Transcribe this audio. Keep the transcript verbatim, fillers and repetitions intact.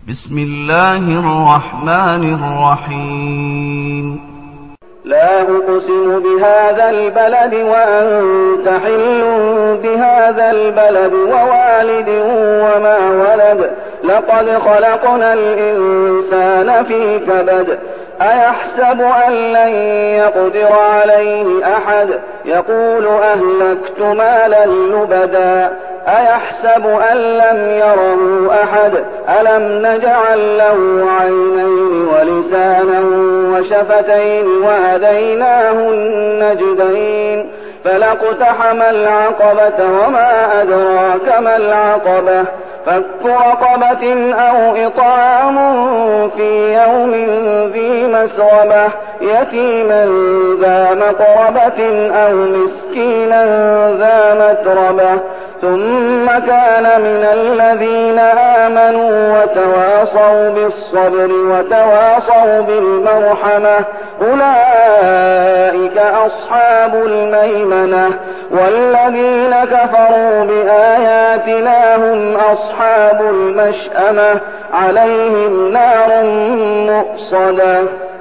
بسم الله الرحمن الرحيم. لا أقسم بهذا البلد وأنت حل بهذا البلد ووالد وما ولد لقد خلقنا الإنسان في كبد أيحسب أن لن يقدر عليه أحد يقول أهلكت مالا لبدا أيحسب أن لم يره أحد ألم نجعل له عينين ولسانا وشفتين وهديناه النجدين فلاقتحم العقبة وما أدراك ما العقبة فك رقبة أو إطعام في يوم ذي مسغبة يتيما ذا مقربة أو مسكينا ذا متربة ثم كان من الذين آمنوا وتواصوا بالصبر وتواصوا بالمرحمة أولئك أصحاب الميمنة والذين كفروا بآياتنا هم أصحاب المشأمة عليهم نار مؤصدة.